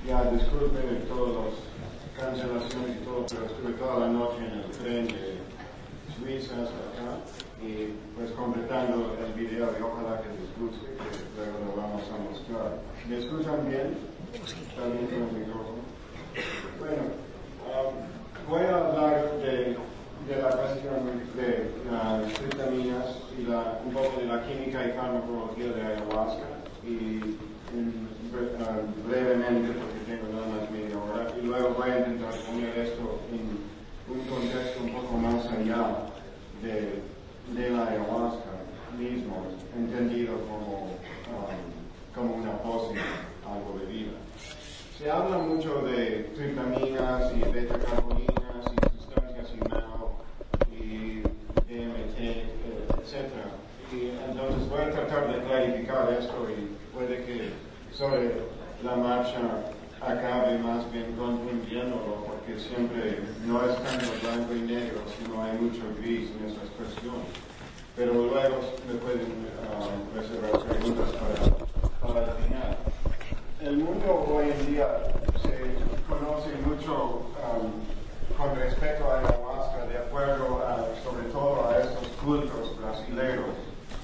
Ya, disculpen de todas las cancelaciones y todo, pero estuve toda la noche en el tren de Suiza hasta acá y pues completando el video y ojalá que les guste, que luego lo vamos a mostrar. ¿Me escuchan bien? ¿Está bien con el micrófono? Bueno, voy a hablar de la cuestión de las vitaminas y un poco de la química y farmacología de ayahuasca y brevemente, porque tengo nada más media hora, y luego voy a intentar poner esto en un contexto un poco más allá de la ayahuasca mismo, entendido como una pócima, algo de vida. Se habla mucho de triptaminas y beta-carboninas y sustancias IMAO y DMT, etc. Y entonces voy a tratar de clarificar esto y puede que sobre la marcha acabe más bien confundiéndolo, porque siempre no es tanto blanco y negro, sino hay mucho gris en estas cuestiones. Pero luego me pueden reservar preguntas para el final. El mundo hoy en día se conoce mucho con respecto a ayahuasca, de acuerdo sobre todo a estos cultos brasileños,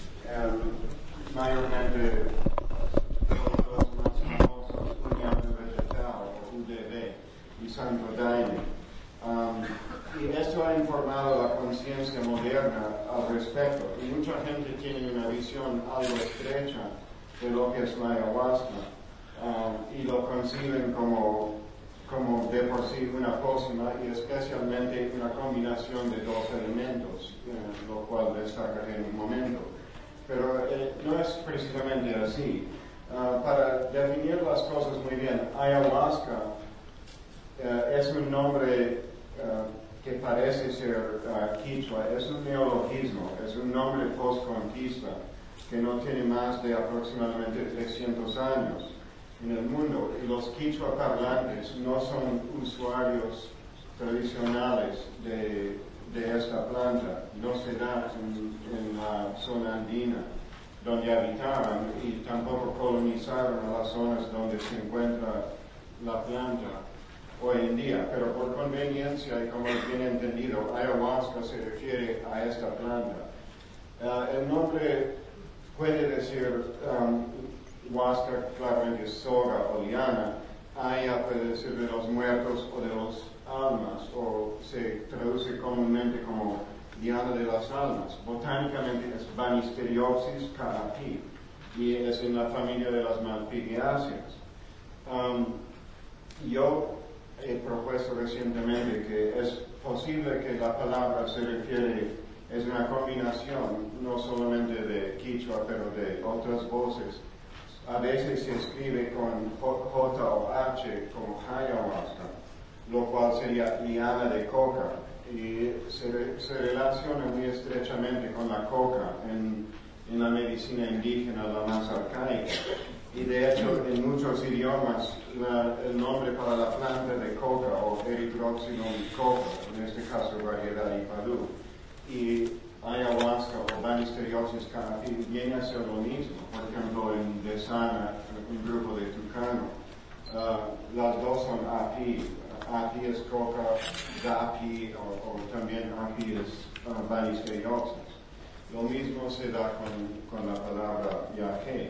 mayormente los más famosos, União Vegetal, o UDV, y Santo Daime. Y esto ha informado la conciencia moderna al respecto, y mucha gente tiene una visión algo estrecha de lo que es la ayahuasca. Y lo conciben como de por sí una pócima y especialmente una combinación de dos elementos, lo cual destacaré en un momento. Pero no es precisamente así. Para definir las cosas muy bien, ayahuasca es un nombre que parece ser quichua, es un neologismo, es un nombre postconquista que no tiene más de aproximadamente 300 años en el mundo, y los quichua parlantes no son usuarios tradicionales de esta planta, no se da en la zona andina donde habitaban y tampoco colonizaron a las zonas donde se encuentra la planta hoy en día, pero por conveniencia y como es bien entendido, ayahuasca se refiere a esta planta. El nombre puede decir huasca, claramente es soga o liana, aya puede decir de los muertos o de los almas, o se traduce comúnmente como liana de las almas. Botánicamente es Banisteriopsis caapi y es en la familia de las malpighiáceas. Yo he propuesto recientemente que es posible que la palabra se refiere, es una combinación no solamente de quichua, pero de otras voces. A veces se escribe con J o H como ayahuasca, lo cual sería liana de coca, y se relaciona muy estrechamente con la coca en la medicina indígena, la más arcaica. Y de hecho, en muchos idiomas, el nombre para la planta de coca o Erythrocynum coca, en este caso variedad Ipadú, y ayahuasca o Banisteriopsis caapi viene a ser lo mismo. Por ejemplo, en Desana, un grupo de Tucano, las dos son api. Api es coca, dapi o también api es Banisteriopsis. Lo mismo se da con la palabra yaque.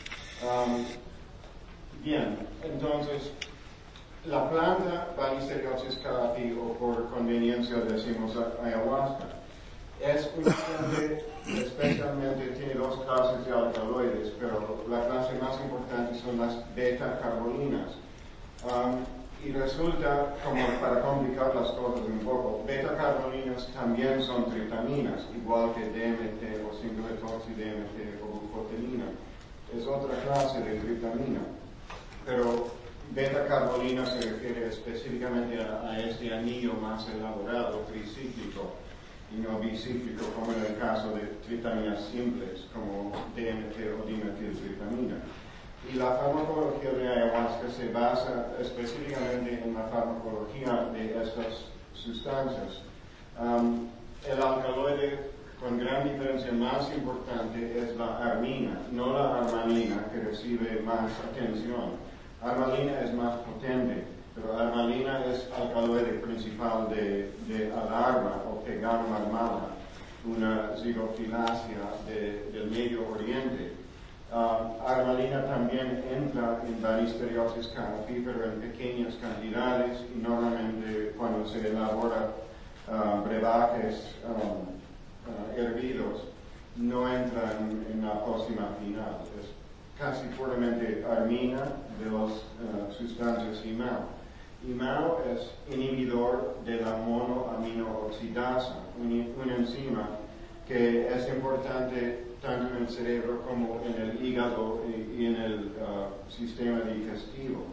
Bien, entonces, la planta Banisteriopsis caapi, o por conveniencia decimos ayahuasca, es una planta, especialmente tiene dos clases de alcaloides, pero la clase más importante son las beta-carboninas. Y resulta, como para complicar las cosas un poco, beta-carboninas también son triptaminas, igual que DMT o 5-metoxi-DMT o bufotenina. Es otra clase de triptamina. Pero beta-carbonina se refiere específicamente a este anillo más elaborado, tricíclico, y no bicíclico, como en el caso de triptaminas simples, como DMT o dimetiltriptamina. Y la farmacología de ayahuasca se basa específicamente en la farmacología de estas sustancias. El alcaloide con gran diferencia más importante es la armina, no la armanina, que recibe más atención. Armalina es más potente, pero armalina es alcaloide principal de alarma o pegarum armada, una zigofilasia del Medio Oriente. Armalina también entra en Banisteriopsis campífera en pequeñas cantidades y normalmente cuando se elabora brebajes hervidos no entran en la pócima final. Es casi puramente armina de las sustancias IMAO. IMAO es inhibidor de la monoaminooxidasa, una enzima que es importante tanto en el cerebro como en el hígado y en el sistema digestivo.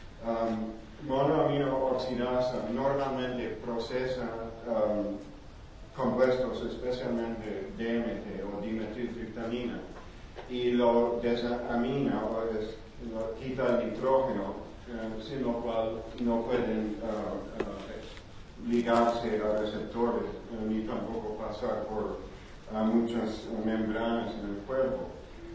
Monoaminooxidasa normalmente procesa compuestos, especialmente DMT o dimetiltriptamina, y lo desamina o lo quita el nitrógeno, sin lo cual no pueden ligarse a receptores ni tampoco pasar por muchas membranas en el cuerpo.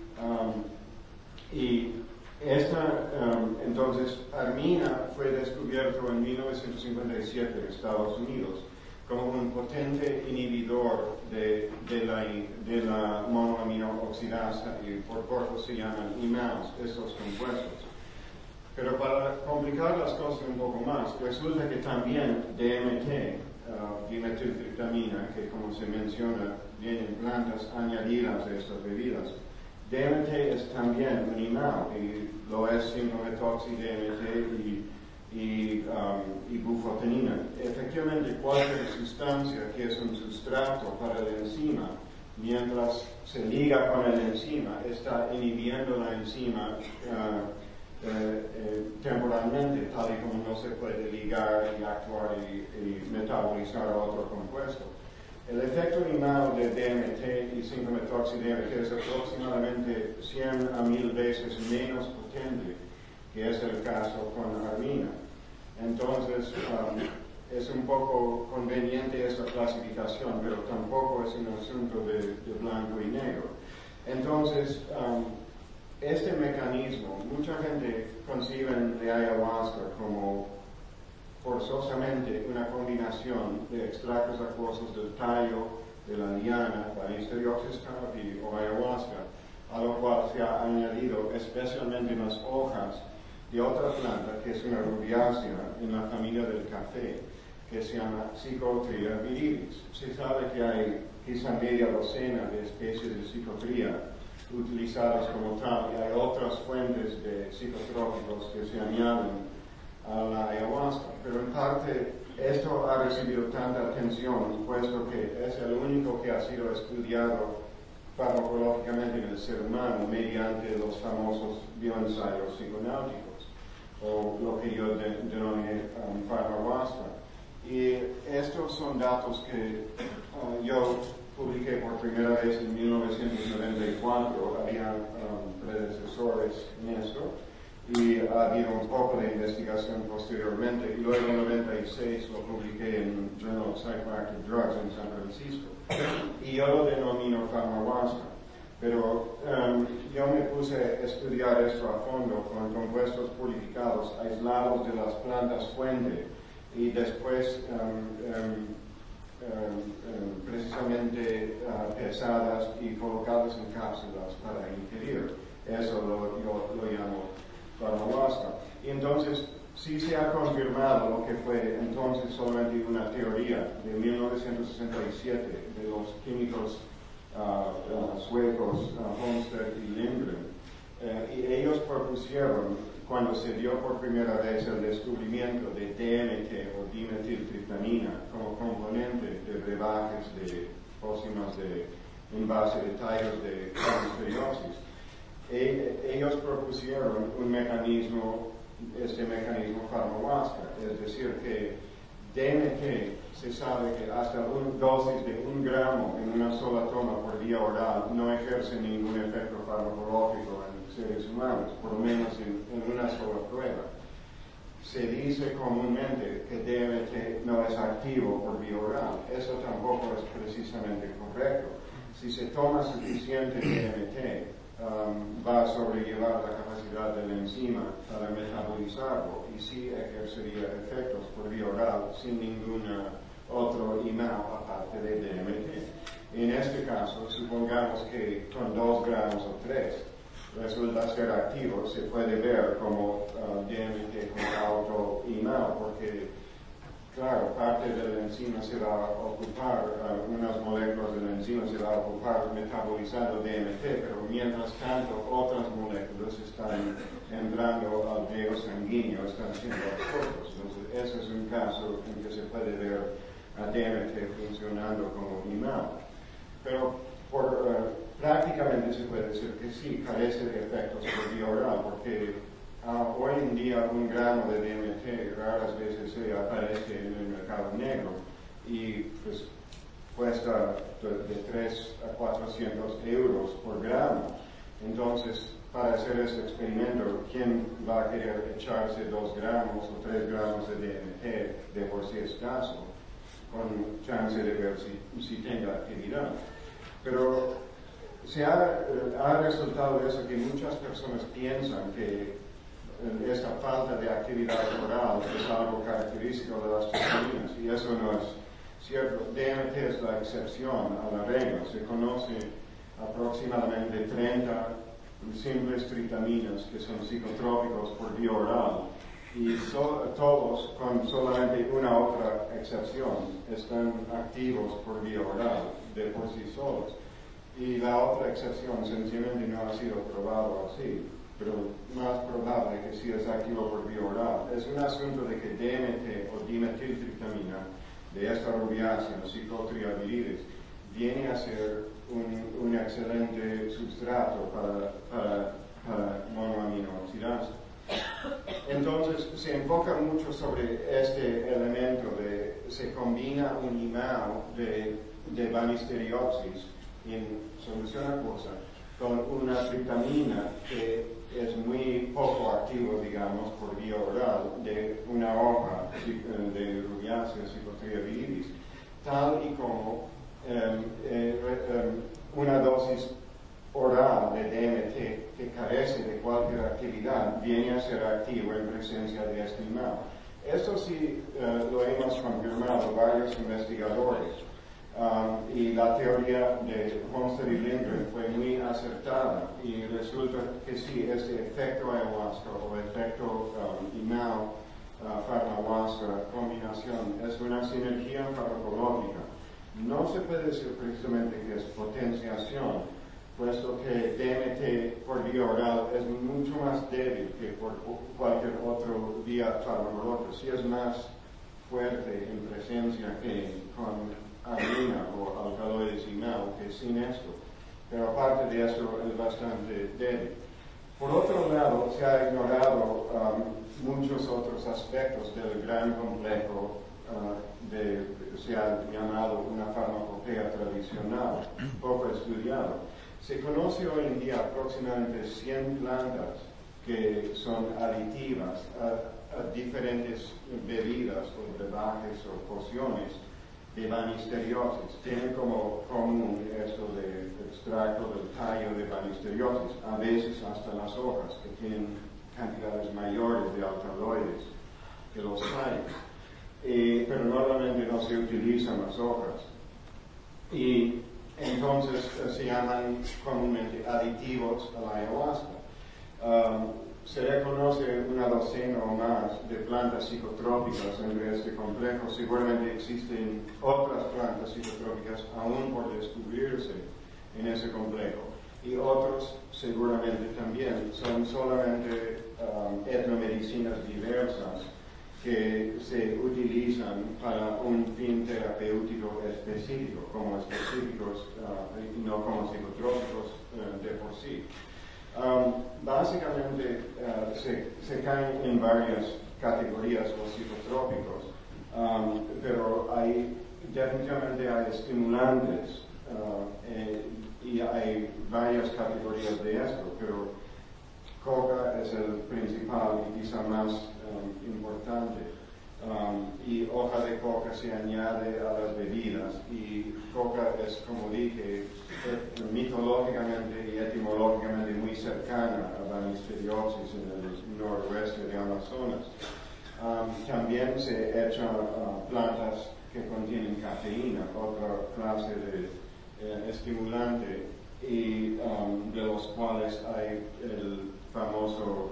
Entonces, armina fue descubierto en 1957 en Estados Unidos como un potente inhibidor de la monoaminooxidasa, y por corto se llaman IMAOs, estos compuestos. Pero para complicar las cosas un poco más, resulta que también DMT, dimetiltriptamina, que como se menciona, vienen en plantas añadidas de estas bebidas, DMT es también un IMAO, y lo es 5-metoxy-DMT y bufotenina. Efectivamente, cualquier sustancia que es un sustrato para la enzima, mientras se liga con la enzima, está inhibiendo la enzima temporalmente, tal y como no se puede ligar y actuar y metabolizar a otro compuesto. El efecto IMAO de DMT y 5-metoxy-DMT es aproximadamente 100 a 1000 veces menos potente, que es el caso con armina. Entonces, es un poco conveniente esta clasificación, pero tampoco es un asunto de blanco y negro. Entonces, este mecanismo, mucha gente concibe de ayahuasca como forzosamente una combinación de extractos acuosos del tallo, de la liana, Banisteriopsis canapi o ayahuasca, a lo cual se ha añadido especialmente en las hojas de otra planta que es una rubiácea en la familia del café, que se llama Psychotria virilis. Se sabe que hay quizá media docena de especies de psicotria utilizadas como tal, y hay otras fuentes de psicotrópicos que se añaden a la ayahuasca, pero en parte esto ha recibido tanta atención puesto que es el único que ha sido estudiado farmacológicamente en el ser humano mediante los famosos bioensayos psiconáuticos, o lo que yo denominé farmahuasca. Y estos son datos que yo publiqué por primera vez en 1994, había predecesores en esto, y ha habido un poco de investigación posteriormente, y luego en 96 lo publiqué en Journal of Psychoactive Drugs en San Francisco, y yo lo denomino farmahuasca. Pero yo me puse a estudiar esto a fondo con compuestos purificados aislados de las plantas fuente, y después precisamente pesadas y colocadas en cápsulas para ingerir. Eso lo llamo farmahuasca. Y entonces sí se ha confirmado lo que fue entonces solamente una teoría de 1967 de los químicos suecos Holmstedt y Lindgren, y ellos propusieron, cuando se dio por primera vez el descubrimiento de DMT o dimetiltriptamina como componente de brebajes de pócimas en base de tallos de Banisteriopsis, ellos propusieron un mecanismo, este mecanismo farmahuasca, es decir, que DMT se sabe que hasta una dosis de 1 gramo en una sola toma por vía oral no ejerce ningún efecto farmacológico en seres humanos, por lo menos en una sola prueba. Se dice comúnmente que DMT no es activo por vía oral. Eso tampoco es precisamente correcto. Si se toma suficiente DMT, va a sobrellevar la capacidad capacidad de la enzima para metabolizarlo y sí ejercería efectos por vía oral sin ningún otro IMAO aparte de DMT. En este caso, supongamos que con 2 gramos o 3 resulta ser activo, se puede ver como DMT con auto IMAO, porque claro, parte de la enzima se va a ocupar, unas moléculas de la enzima se va a ocupar metabolizando DMT, pero mientras tanto otras moléculas están entrando al riego sanguíneo, están siendo absortos. Entonces, ese es un caso en que se puede ver a DMT funcionando como IMAO. Pero prácticamente se puede decir que sí, carece de efectos por vía oral, porque hoy en día 1 gramo de DMT raras veces se aparece en el mercado negro y pues cuesta de 3 a 400 euros por gramo. Entonces, para hacer ese experimento, ¿quién va a querer echarse 2 gramos o 3 gramos de DMT de por sí escaso, con chance de ver si tenga actividad? Pero ha resultado de eso que muchas personas piensan que esta falta de actividad oral es algo característico de las tritaminas, y eso no es cierto. DMT es la excepción a la regla. Se conoce aproximadamente 30 simples tritaminas que son psicotrópicos por vía oral, y todos, con solamente una otra excepción, están activos por vía oral de por sí solos. Y la otra excepción sencillamente no ha sido probado así, pero más probable que sí es activo por vía oral. Es un asunto de que DMT o dimetiltriptamina de esta rubiácea, psicotriavidis, viene a ser un excelente sustrato para monoaminooxidasa. Entonces se enfoca mucho sobre este elemento de se combina un IMAO de banisteriopsis en solución acuosa con una triptamina que es muy poco activo, digamos, por vía oral de una hoja de rubiácea psicotriavidis, tal y como una dosis oral de DMT que carece de cualquier actividad viene a ser activo en presencia de este IMAO. Esto sí lo hemos confirmado varios investigadores. Y la teoría de Homestead y Lindgren fue muy acertada, y resulta que sí, este efecto ayahuasca o efecto IMAO farmahuasca combinación es una sinergia farmacológica. No se puede decir precisamente que es potenciación, puesto que DMT por vía oral es mucho más débil que por cualquier otro vía farmacológica. Sí es más fuerte en presencia que con arena o alcaloides IMAO que sin esto, pero aparte de eso es bastante débil. Por otro lado, se ha ignorado muchos otros aspectos del gran complejo se ha llamado una farmacopea tradicional, poco estudiado. Se conoce hoy en día aproximadamente 100 plantas que son aditivas a diferentes bebidas o brebajes o pociones de banisteriosis. Tienen como común esto de extracto del tallo de banisteriosis, a veces hasta las hojas, que tienen cantidades mayores de alcaloides que los tallos. Pero normalmente no se utilizan las hojas. Y entonces se llaman comúnmente aditivos a la ayahuasca. Se reconoce una docena o más de plantas psicotrópicas entre este complejo. Seguramente existen otras plantas psicotrópicas aún por descubrirse en ese complejo. Y otros seguramente también. Son solamente etnomedicinas diversas que se utilizan para un fin terapéutico específico, como específicos y no como psicotrópicos de por sí. Básicamente se caen en varias categorías los psicotrópicos, pero definitivamente hay estimulantes y hay varias categorías de esto, pero coca es el principal y quizá más importante. y hoja de coca se añade a las bebidas, y coca es, como dije, mitológicamente y etimológicamente muy cercana a Banisteriopsis en el noroeste de Amazonas. También se echan plantas que contienen cafeína, otra clase de estimulante, y de los cuales hay el famoso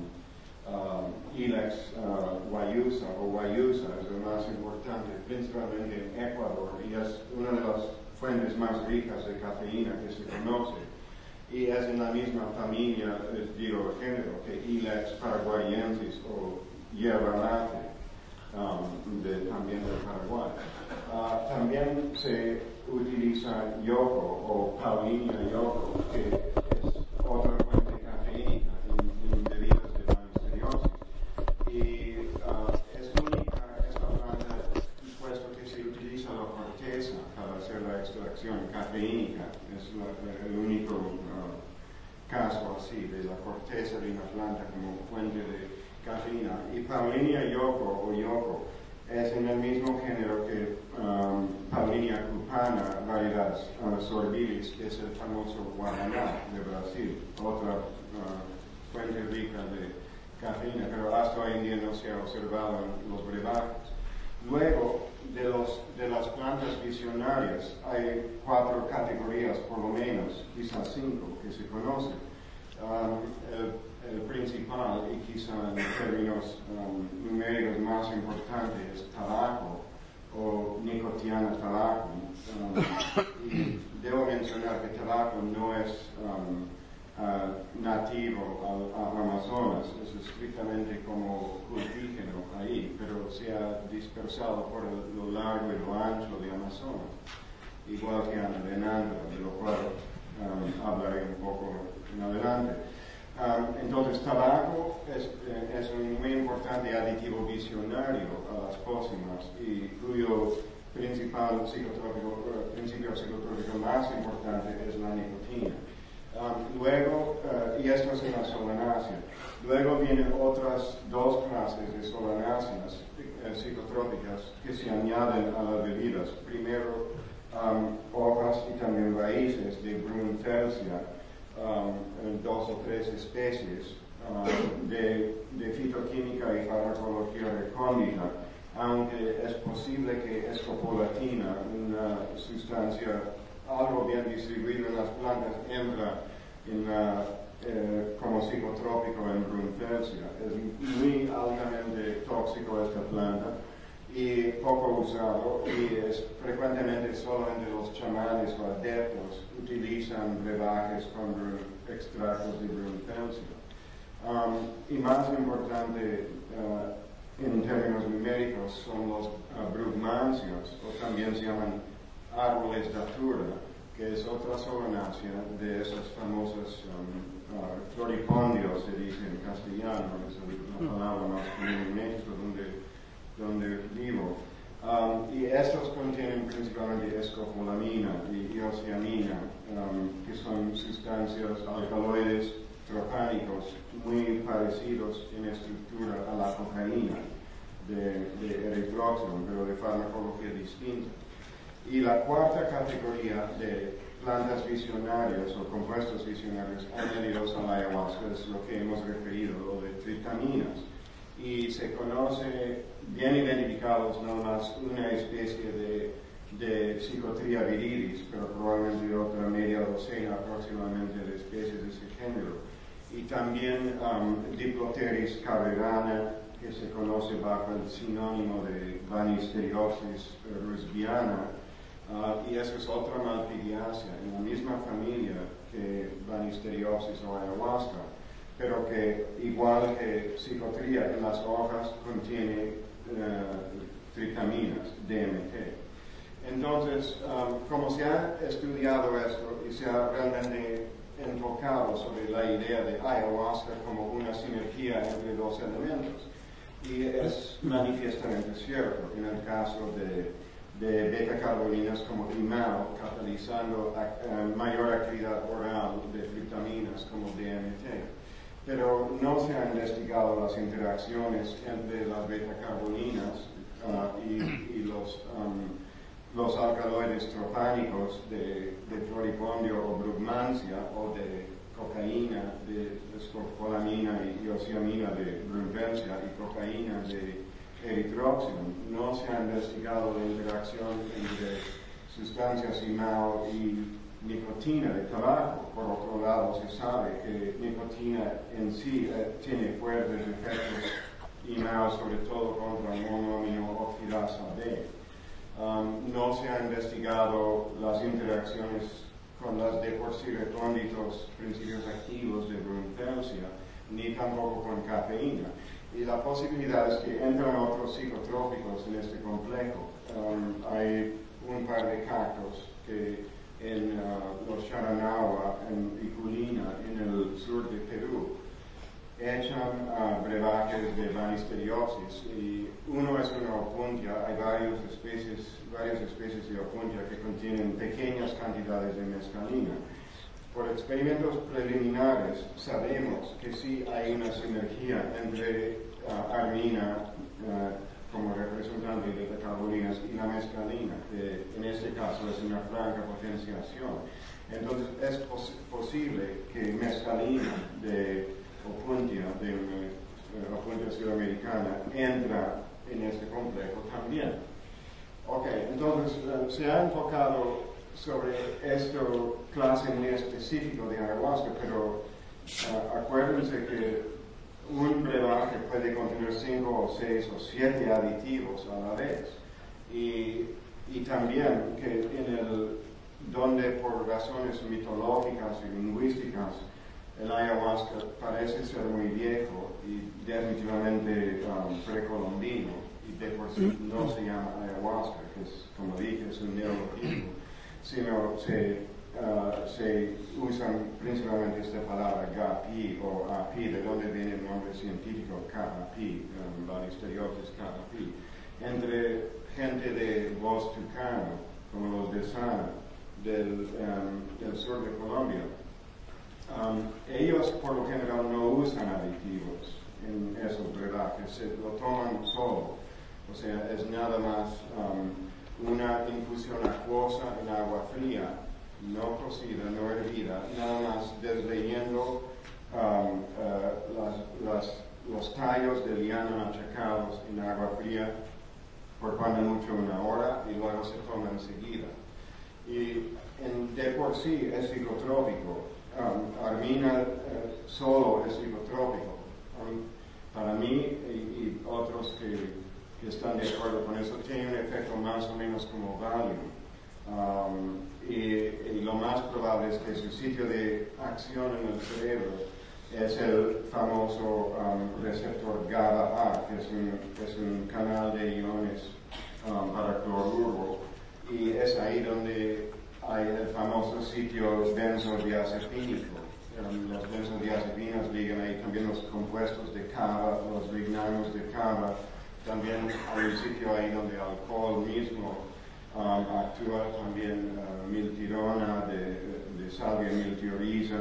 Ilex guayusa o guayusa, es el más importante, principalmente en Ecuador, y es una de las fuentes más ricas de cafeína que se conoce. Y es en la misma familia, digo, género, que Ilex paraguayensis o hierba mate, también del Paraguay. También se utiliza yoco o Paullinia yoco, que es otra fuente de cafeína en bebidas de Banisteriopsis. Y es única esta planta, puesto que se utiliza la corteza para hacer la extracción cafeínica. Es el único caso así de la corteza de una planta como fuente de cafeína. Y Paullinia yoco o yoco es en el mismo género que Paullinia cupana, variedad sorbilis, que es el famoso guaraná de Brasil, otra fuente rica de cafeína, pero hasta hoy en día no se ha observado en los brebajes. Luego, de las plantas visionarias, hay 4 categorías, por lo menos, quizás 5, que se conocen. El principal, y quizá en términos numéricos más importante, es tabaco o Nicotiana tabacum. Y debo mencionar que tabaco no es nativo a Amazonas, es estrictamente como cultígeno ahí, pero se ha dispersado por lo largo y lo ancho de Amazonas, igual que Ana Venandra, de lo cual hablaré un poco en adelante. Entonces, tabaco es un muy importante aditivo visionario a las pócimas, y cuyo principio psicotrópico más importante es la nicotina. Luego, y esto es en la solanácea, luego vienen otras 2 clases de solanáceas psicotrópicas que se añaden a las bebidas. Primero, hojas y también raíces de Brunfelsia, 2 o 3 especies de fitoquímica y farmacología recóndita, aunque es posible que escopolatina, una sustancia algo bien distribuida en las plantas, entra como psicotrópico en Brunfelsia. Es muy altamente tóxico esta planta y poco usado, y es frecuentemente solamente los chamanes o adeptos utilizan brebajes con extractos de Brunfelsia. Y más importante en términos numéricos son los brugmansios, o también se llaman árboles datura, que es otra solanácea de esos famosos floripondios, se dice en castellano, es la palabra más común en México donde vivo. Y estos contienen principalmente escopolamina y iociamina, que son sustancias alcaloides tropánicos muy parecidos en estructura a la cocaína de eritróxeno, pero de farmacología distinta. Y la 4ª categoría de plantas visionarias o compuestos visionarios añadidos a la ayahuasca es lo que hemos referido, lo de tritaminas. Y se conoce bien identificados nada más una especie de Psychotria viridis, pero probablemente otra media docena aproximadamente de especies de ese género. Y también Diploteris carrerana, que se conoce bajo el sinónimo de Banisteriopsis rusbiana, y esa es otra malpighiaceae en la misma familia que Banisteriopsis o ayahuasca, pero que igual que Psychotria en las hojas contiene tritaminas, DMT. Entonces, como se ha estudiado esto y se ha realmente enfocado sobre la idea de ayahuasca como una sinergia entre 2 elementos, y es manifiestamente cierto en el caso de beta-carbolinas como imao, catalizando mayor actividad oral de vitaminas como DMT. Pero no se han investigado las interacciones entre las beta-carbolinas y los alcaloides tropánicos de floripondio o brugmansia o de cocaína, de escopolamina y oxiamina de brunfelsia y cocaína de eritroxium. No se ha investigado la interacción entre sustancias IMAO y nicotina de tabaco. Por otro lado, se sabe que nicotina en sí tiene fuertes efectos IMAO, sobre todo contra monoaminoxidasa B. No se ha investigado las interacciones con las deporcirecónditos principios activos de brunfelsia, ni tampoco con cafeína. Y la posibilidad es que entran otros psicotrópicos en este complejo. Hay un par de cactus que en los Charanagua y Culina, en el sur de Perú, echan brebajes de Banisteriopsis, y uno es una opuntia. Hay varias especies de opuntia que contienen pequeñas cantidades de mescalina. Por experimentos preliminares sabemos que sí hay una sinergia entre armina como representante de beta-carolinas y la mescalina, que en este caso es una franca potenciación. Entonces es posible que mescalina de opuntia, opuntia sudamericana, entra en este complejo también. Ok, entonces se ha enfocado sobre esta clase muy específica de ayahuasca, pero acuérdense que un brebaje puede contener 5 o 6 o 7 aditivos a la vez. Y también que donde por razones mitológicas y lingüísticas el ayahuasca parece ser muy viejo y definitivamente precolombino, y de por sí no se llama ayahuasca, que es, como dije, es un neologismo, sino se usan principalmente esta palabra GAPI o API, de donde viene el nombre científico CAPI, Banisteriopsis CAPI, entre gente de voz tucano, como los de Sana, del sur de Colombia. Ellos por lo general no usan aditivos en esos brebajes, se lo toman solo, o sea, es nada más una infusión acuosa en agua fría, no cocida, no hervida, nada más desleyendo los tallos de liana machacados en agua fría por cuando mucho 1 hora, y luego se toma enseguida. Y de por sí es psicotrópico. Armina solo es psicotrópico. Para mí y otros que están de acuerdo con eso, tiene un efecto más o menos como Valium. Y lo más probable es que su sitio de acción en el cerebro es el famoso receptor GABA-A, que es un canal de iones para cloruro, y es ahí donde hay el famoso sitio benzodiazepínico. Los benzodiazepinas ligan ahí, también los compuestos de cava, los lignanos de cava. También hay un sitio ahí donde el alcohol mismo actúa, también miltirona de salvia miltioriza,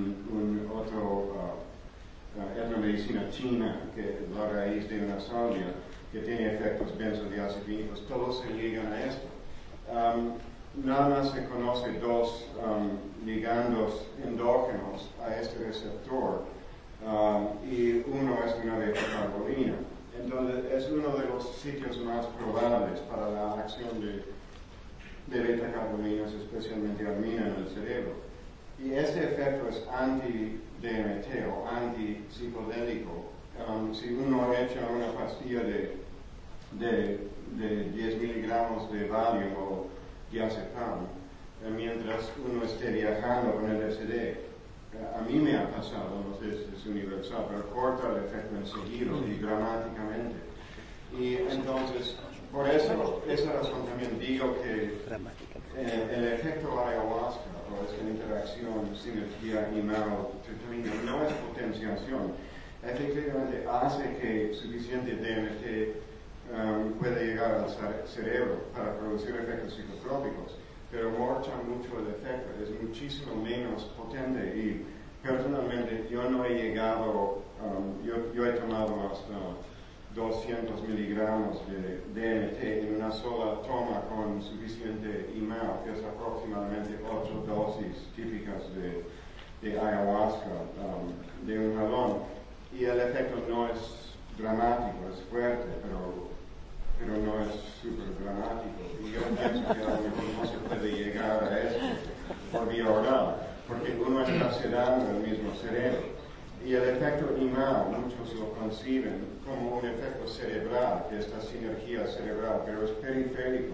etnomedicina china, que es la raíz de una salvia que tiene efectos benzodiazepínicos. Todos se ligan a esto. Nada más se conoce 2 ligandos endógenos a este receptor, y uno es una beta-carbolina. Entonces es uno de los sitios más probables para la acción de beta-carbolinas, especialmente armina, en el cerebro. Y este efecto es anti-DMT o anti-psicodélico. Si uno echa una pastilla de 10 miligramos de Valium o diazepam, mientras uno esté viajando con el LSD, a mí me ha pasado, no sé si es universal, pero corta el efecto enseguida y dramáticamente. Y entonces, por eso, esa razón también digo que el efecto ayahuasca, o esta interacción, sinergia IMAO-tritramina, no es potenciación. Efectivamente hace que suficiente DMT pueda llegar al cerebro para producir efectos psicotrópicos, pero morcha mucho el efecto, es muchísimo menos potente. Y personalmente yo no he llegado, yo he tomado hasta 200 miligramos de DMT en una sola toma con suficiente imán, que es aproximadamente 8 dosis típicas de ayahuasca de un jalón. Y el efecto no es dramático, es fuerte, pero no es súper dramático. Y yo pienso que a lo mejor no se puede llegar a esto por vía oral, porque uno está sedando el mismo cerebro. Y el efecto imán, muchos lo conciben como un efecto cerebral, que esta sinergia cerebral, pero es periférico,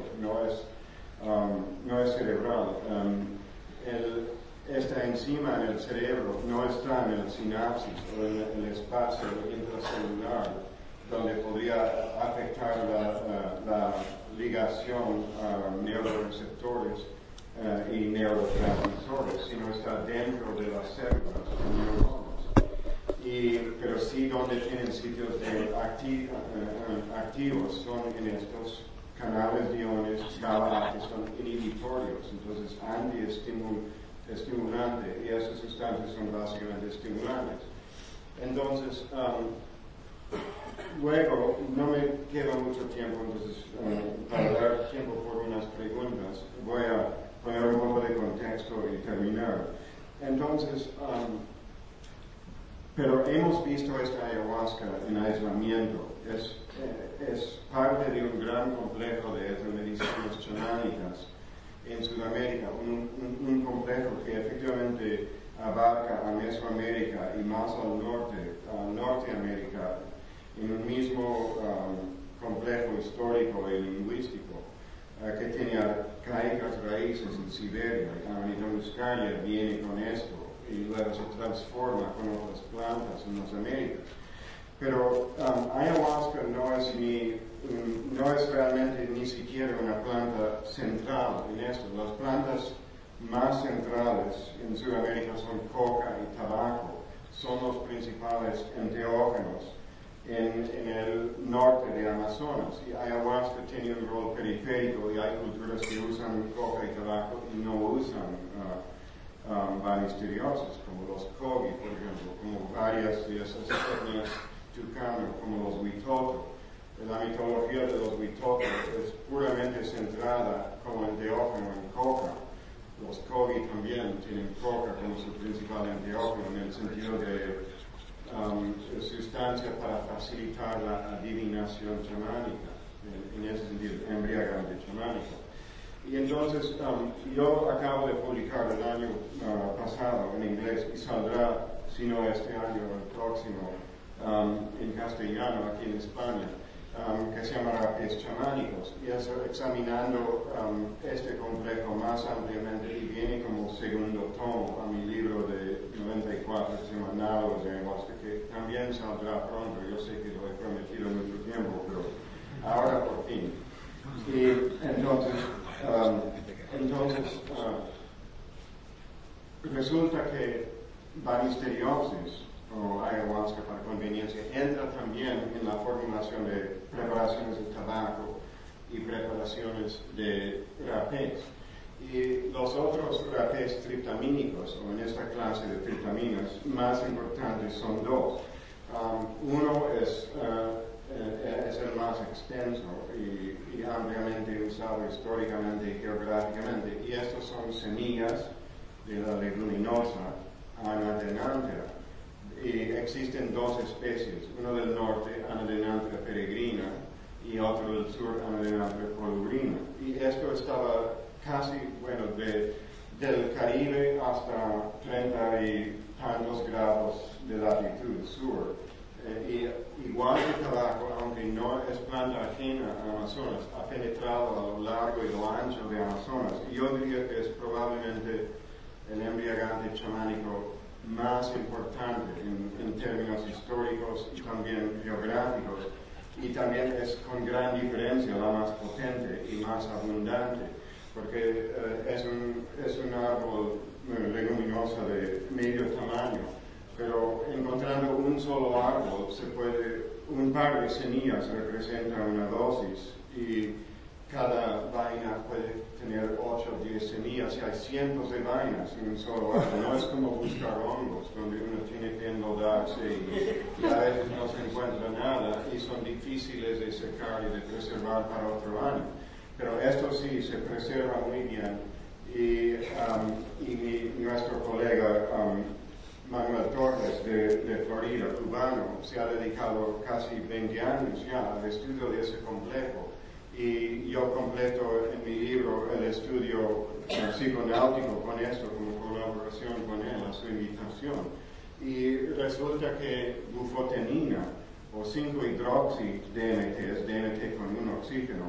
no es cerebral. Esta enzima en el cerebro no está en el sinapsis o en el espacio intracelular, donde podría afectar la ligación a neuroreceptores y neurotransmisores, sino está dentro de las células, de neuronas. Pero sí donde tienen sitios activos son en estos canales de iones GABA que son inhibitorios, entonces antiestimulante, y esas sustancias son básicamente estimulantes. Entonces, luego, no me queda mucho tiempo, entonces para dar tiempo por unas preguntas, voy a poner un poco de contexto y terminar. Entonces, pero hemos visto esta ayahuasca en aislamiento. Es parte de un gran complejo de etnomedicinas chamánicas en Sudamérica, un complejo que efectivamente abarca a Mesoamérica y más al norte, a Norteamérica, en un mismo complejo histórico y lingüístico, que tiene arcaicas raíces en Siberia. Amanita muscaria viene con esto y luego se transforma con otras plantas en las Américas. Pero ayahuasca no es realmente ni siquiera una planta central en esto. Las plantas más centrales en Sudamérica son coca y tabaco. Son los principales enteógenos en el norte de Amazonas. Y ayahuasca tiene un rol periférico y hay culturas que usan coca y tabaco y no usan vanistiriosas, como los Kogi, por ejemplo, como varias de esas etnias tucano, como los Witoto. La mitología de los Witoto es puramente centrada como enteógeno en coca. Los Kogi también tienen coca como su principal enteógeno en el sentido de sustancia para facilitar la adivinación chamánica, en ese sentido, embriagante chamánica. Y entonces, yo acabo de publicar el año pasado en inglés y saldrá, si no este año, el próximo, en castellano aquí en España, que se llama Pies Chamánicos, y es examinando este complejo más ampliamente y viene como segundo tomo a mi libro de 94 que se llama Análogos de Ayahuasca, que también saldrá pronto. Yo sé que lo he prometido mucho tiempo, pero ahora por fin. Y entonces resulta que Banisteriopsis o ayahuasca para conveniencia entra también en la formulación de preparaciones de tabaco y preparaciones de rapés. Y los otros rapés triptamínicos, o en esta clase de triptaminas, más importantes son dos. Uno es el más extenso y ampliamente usado históricamente y geográficamente, y estos son semillas de la leguminosa Anadenanthera. Y existen dos especies, uno del norte, Anadenanthera peregrina, y otro del sur, Anadenanthera colubrina. Y esto estaba casi, del Caribe hasta 30 y tantos grados de latitud sur. Y igual que tabaco, aunque no es planta ajena a Amazonas, ha penetrado a lo largo y lo ancho de Amazonas. Y yo diría que es probablemente el embriagante chamánico más importante en términos históricos y también geográficos, y también es con gran diferencia la más potente y más abundante, porque es un árbol leguminoso de medio tamaño, pero encontrando un solo árbol un par de semillas representa una dosis, y cada vaina puede tener 8 o 10 semillas, y hay cientos de vainas en un solo árbol. No es como buscar hongos, donde uno tiene que endoldarse y a veces no se encuentra nada, y son difíciles de secar y de preservar para otro año. Pero esto sí se preserva muy bien y nuestro colega Manuel Torres de Florida, cubano, se ha dedicado casi 20 años ya al estudio de ese complejo. Y yo completo en mi libro el estudio psiconáutico con esto, como colaboración con él, a su invitación. Y resulta que bufotenina o 5-hidroxi-DMT, es DMT con un oxígeno,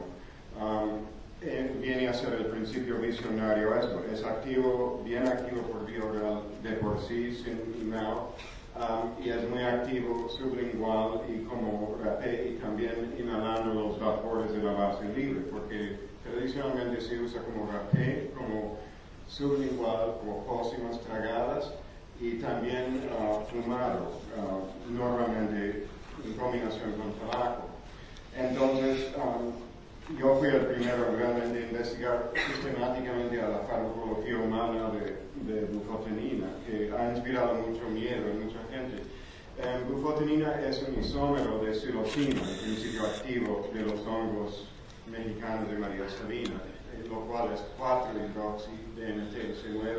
viene a ser el principio visionario esto. Es activo, bien activo por vía oral de por sí, sin IMAO, y es muy activo sublingual y como rapé, y también inhalando los vapores de la base libre, porque tradicionalmente se usa como rapé, como sublingual, como pócimas tragadas, y también fumado, normalmente en combinación con tabaco. Entonces, yo fui el primero realmente a investigar sistemáticamente a la farmacología humana de bufotenina, que ha inspirado mucho miedo en mucha gente. Bufotenina es un isómero de psilocina, el principio activo de los hongos mexicanos de María Sabina, lo cual es 4-hidroxi-DMT,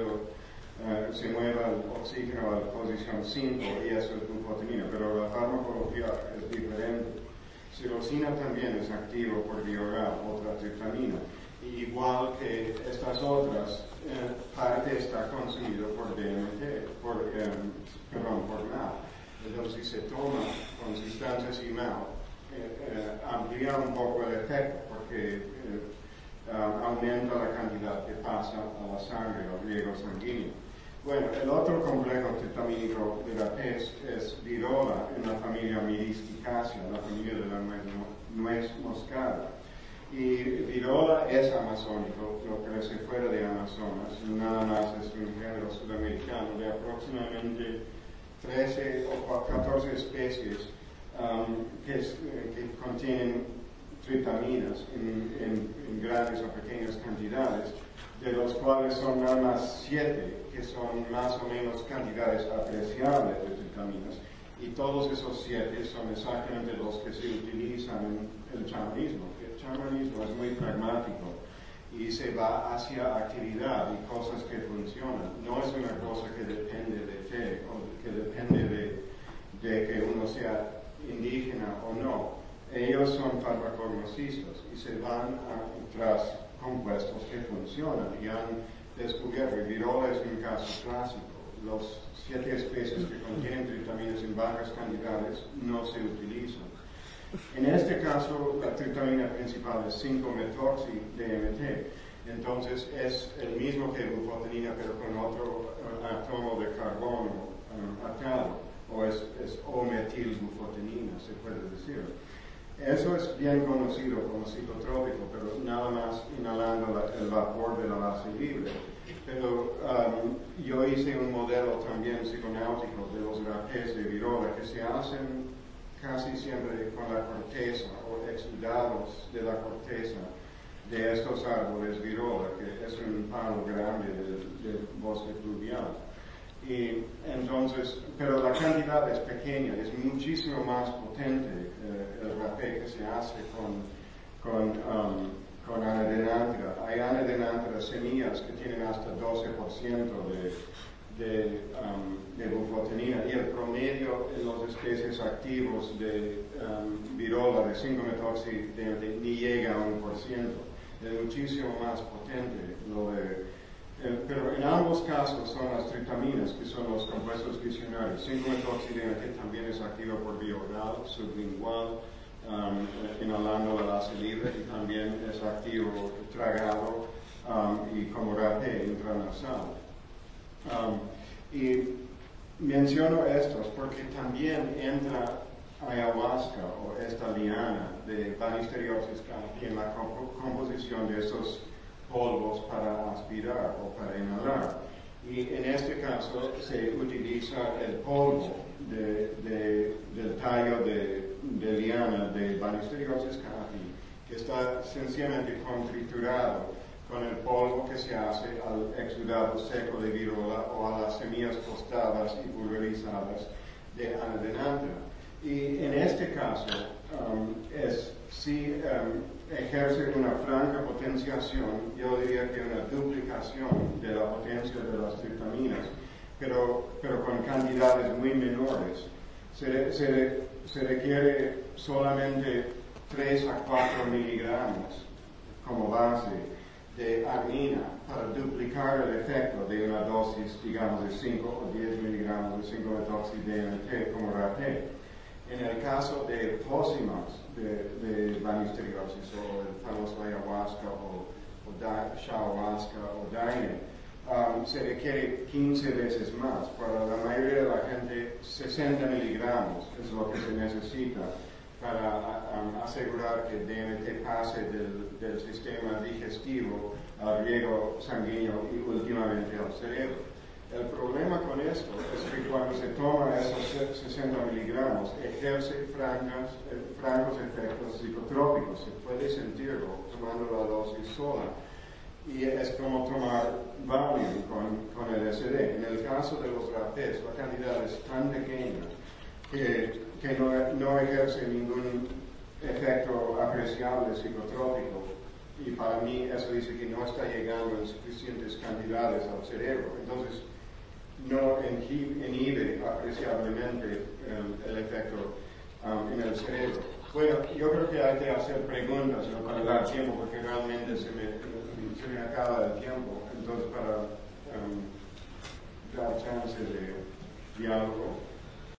se mueve al oxígeno a la posición 5 y eso es bufotenina, pero la farmacología es diferente. Psilocina también es activo por vía oral, otra triptamina. Y igual que estas otras, parte está consumido por DMT, por MAO. Entonces, si se toma con sustancias y MAO, amplía un poco el efecto porque aumenta la cantidad que pasa a la sangre, al riego sanguíneo. Bueno, el otro complejo tritamínico de la pez es virola en la familia Myristicacea, la familia de la nuez moscada. Y virola es amazónico, lo crece fuera de Amazonas, nada más es un género sudamericano de aproximadamente 13 o 14 especies que contienen tritaminas en grandes o pequeñas cantidades, de los cuales son nada más 7 que son más o menos cantidades apreciables de tritaminas, y todos esos 7 son exactamente los que se utilizan en el chamanismo. El chamanismo es muy pragmático y se va hacia actividad y cosas que funcionan. No es una cosa que depende de fe o que depende de que uno sea indígena o no. Ellos son farmacognosistas y se van tras compuestos que funcionan y han descubierto, y virola es un caso clásico, los 7 especies que contienen tritaminas en bajas cantidades no se utilizan. En este caso, la tritamina principal es 5-metoxi-DMT, entonces es el mismo que bufotenina, pero con otro átomo de carbono atado, o es O-metilbufotenina, se puede decir. Eso es bien conocido como psicotrópico, pero nada más inhalando el vapor de la base libre. Pero yo hice un modelo también psiconáutico de los rapés de virola que se hacen casi siempre con la corteza o exudados de la corteza de estos árboles virola, que es un palo grande del bosque pluvial. Y entonces, pero la cantidad es pequeña, es muchísimo más potente el rapé que se hace con anadenantra. Hay anadenantra semillas que tienen hasta 12% de bufotenina, y el promedio en las especies activos de virola de 5-metoxi-DMT ni llega a 1%. Es muchísimo más potente pero en ambos casos son las tritaminas, que son los compuestos visionarios. 5-metoxi-DMT también es activo por vía oral, sublingual, inhalando la base libre, y también es activo tragado y como rapé intranasal. Y menciono estos porque también entra ayahuasca o esta liana de Banisteriopsis caapi en la composición de estos polvos para aspirar o para inhalar. Y en este caso se utiliza el polvo del tallo de liana de Banisteriopsis caapi, que está sencillamente contriturado con el polvo que se hace al exudado seco de virola o a las semillas tostadas y pulverizadas de anadenantra. Y en este caso, sí ejerce una franca potenciación, yo diría que una duplicación de la potencia de las triptaminas, pero con cantidades muy menores. Se requiere solamente 3 a 4 miligramos como base de arginina para duplicar el efecto de una dosis, digamos, de 5 o 10 miligramos de 5-metoxy-DMT como rapé. En el caso de pócimas de banisteriosis o el famoso ayahuasca o shahuasca o daine, se requiere 15 veces más. Para la mayoría de la gente, 60 miligramos es lo que se necesita para asegurar que el DMT pase del sistema digestivo al riego sanguíneo y últimamente al cerebro. El problema con esto es que cuando se toma esos 60 miligramos, ejerce francos efectos psicotrópicos. Se puede sentirlo tomando la dosis sola. Y es como tomar Valium con el LSD. En el caso de los rapés, la cantidad es tan pequeña que no ejerce ningún efecto apreciable psicotrópico. Y para mí eso dice que no está llegando en suficientes cantidades al cerebro. Entonces, no inhibe apreciablemente el efecto en el cerebro. Bueno, yo creo que hay que hacer preguntas, no para dar tiempo, porque realmente se me acaba el tiempo. Entonces, para dar chance de diálogo.